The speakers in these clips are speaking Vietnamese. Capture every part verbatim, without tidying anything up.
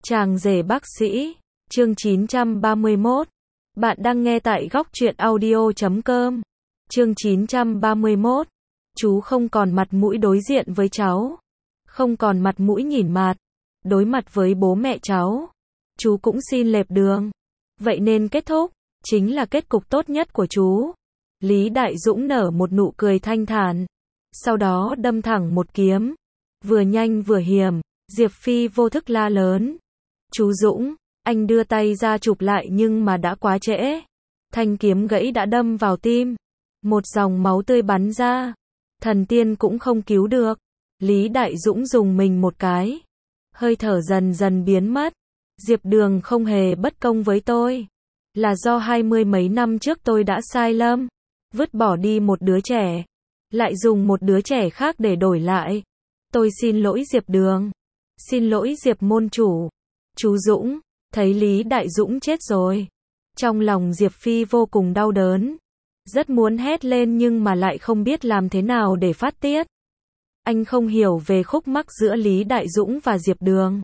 Chàng rể bác sĩ, chương chín trăm ba mươi mốt. Bạn đang nghe tại góc truyện audio chấm com. Chương chín trăm ba mươi mốt. Chú không còn mặt mũi đối diện với cháu. Không còn mặt mũi nhìn mặt. Đối mặt với bố mẹ cháu. Chú cũng xin lệp đường. Vậy nên kết thúc, chính là kết cục tốt nhất của chú. Lý Đại Dũng nở một nụ cười thanh thản. Sau đó đâm thẳng một kiếm. Vừa nhanh vừa hiểm, Diệp Phi vô thức la lớn. Chú Dũng, anh đưa tay ra chụp lại nhưng mà đã quá trễ. Thanh kiếm gãy đã đâm vào tim. Một dòng máu tươi bắn ra. Thần tiên cũng không cứu được. Lý Đại Dũng dùng mình một cái. Hơi thở dần dần biến mất. Diệp Đường không hề bất công với tôi. Là do hai mươi mấy năm trước tôi đã sai lầm. Vứt bỏ đi một đứa trẻ. Lại dùng một đứa trẻ khác để đổi lại. Tôi xin lỗi Diệp Đường. Xin lỗi Diệp môn chủ. Chú Dũng, thấy Lý Đại Dũng chết rồi. Trong lòng Diệp Phi vô cùng đau đớn. Rất muốn hét lên nhưng mà lại không biết làm thế nào để phát tiết. Anh không hiểu về khúc mắc giữa Lý Đại Dũng và Diệp Đường.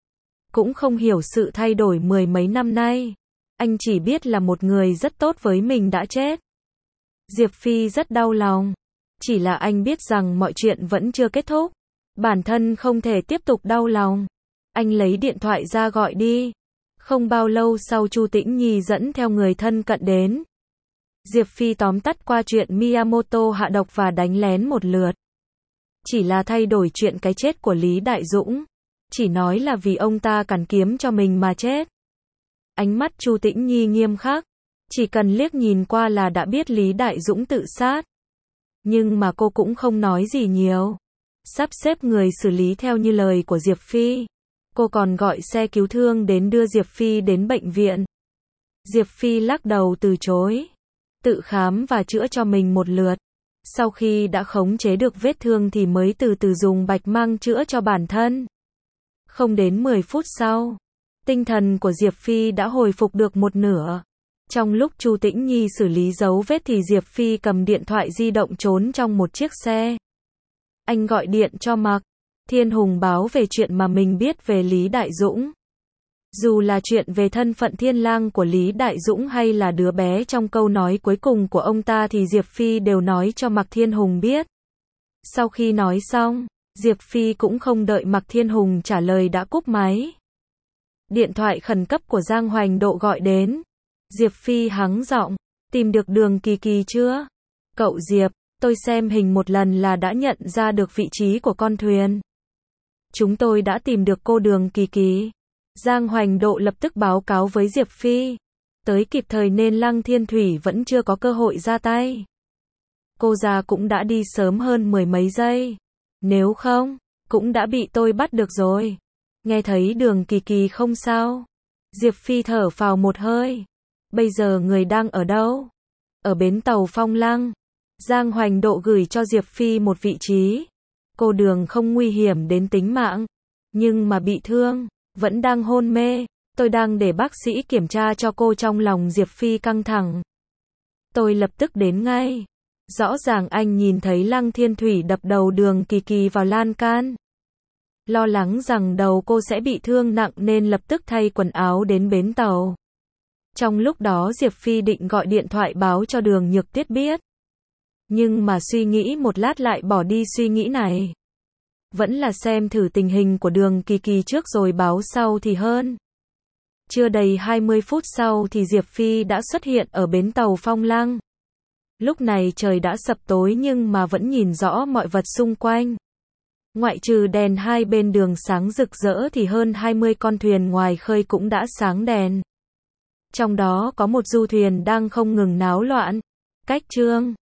Cũng không hiểu sự thay đổi mười mấy năm nay. Anh chỉ biết là một người rất tốt với mình đã chết. Diệp Phi rất đau lòng. Chỉ là anh biết rằng mọi chuyện vẫn chưa kết thúc. Bản thân không thể tiếp tục đau lòng. Anh lấy điện thoại ra gọi đi. Không bao lâu sau Chu Tĩnh Nhi dẫn theo người thân cận đến. Diệp Phi tóm tắt qua chuyện Miyamoto hạ độc và đánh lén một lượt. Chỉ là thay đổi chuyện cái chết của Lý Đại Dũng. Chỉ nói là vì ông ta cản kiếm cho mình mà chết. Ánh mắt Chu Tĩnh Nhi nghiêm khắc. Chỉ cần liếc nhìn qua là đã biết Lý Đại Dũng tự sát. Nhưng mà cô cũng không nói gì nhiều. Sắp xếp người xử lý theo như lời của Diệp Phi. Cô còn gọi xe cứu thương đến đưa Diệp Phi đến bệnh viện. Diệp Phi lắc đầu từ chối. Tự khám và chữa cho mình một lượt. Sau khi đã khống chế được vết thương thì mới từ từ dùng bạch mang chữa cho bản thân. Không đến mười phút sau, tinh thần của Diệp Phi đã hồi phục được một nửa. Trong lúc Chu Tĩnh Nhi xử lý dấu vết thì Diệp Phi cầm điện thoại di động trốn trong một chiếc xe. Anh gọi điện cho Mạc Thiên Hùng báo về chuyện mà mình biết về Lý Đại Dũng. Dù là chuyện về thân phận thiên lang của Lý Đại Dũng hay là đứa bé trong câu nói cuối cùng của ông ta thì Diệp Phi đều nói cho Mạc Thiên Hùng biết. Sau khi nói xong, Diệp Phi cũng không đợi Mạc Thiên Hùng trả lời đã cúp máy. Điện thoại khẩn cấp của Giang Hoành Độ gọi đến. Diệp Phi hắng giọng, tìm được Đường Kỳ Kỳ chưa? Cậu Diệp, tôi xem hình một lần là đã nhận ra được vị trí của con thuyền. Chúng tôi đã tìm được cô Đường Kỳ Kỳ. Giang Hoành Độ lập tức báo cáo với Diệp Phi. Tới kịp thời nên Lăng Thiên Thủy vẫn chưa có cơ hội ra tay. Cô già cũng đã đi sớm hơn mười mấy giây. Nếu không, cũng đã bị tôi bắt được rồi. Nghe thấy Đường Kỳ Kỳ không sao. Diệp Phi thở phào một hơi. Bây giờ người đang ở đâu? Ở bến tàu Phong Lăng. Giang Hoành Độ gửi cho Diệp Phi một vị trí. Cô Đường không nguy hiểm đến tính mạng. Nhưng mà bị thương. Vẫn đang hôn mê. Tôi đang để bác sĩ kiểm tra cho cô. Trong lòng Diệp Phi căng thẳng. Tôi lập tức đến ngay. Rõ ràng anh nhìn thấy Lăng Thiên Thủy đập đầu Đường Kỳ Kỳ vào lan can. Lo lắng rằng đầu cô sẽ bị thương nặng nên lập tức thay quần áo đến bến tàu. Trong lúc đó Diệp Phi định gọi điện thoại báo cho Đường Nhược Tuyết biết. Nhưng mà suy nghĩ một lát lại bỏ đi suy nghĩ này. Vẫn là xem thử tình hình của Đường Kỳ Kỳ trước rồi báo sau thì hơn. Chưa đầy hai mươi phút sau thì Diệp Phi đã xuất hiện ở bến tàu Phong Lăng. Lúc này trời đã sập tối nhưng mà vẫn nhìn rõ mọi vật xung quanh. Ngoại trừ đèn hai bên đường sáng rực rỡ thì hơn hai mươi con thuyền ngoài khơi cũng đã sáng đèn. Trong đó có một du thuyền đang không ngừng náo loạn. Cách Trương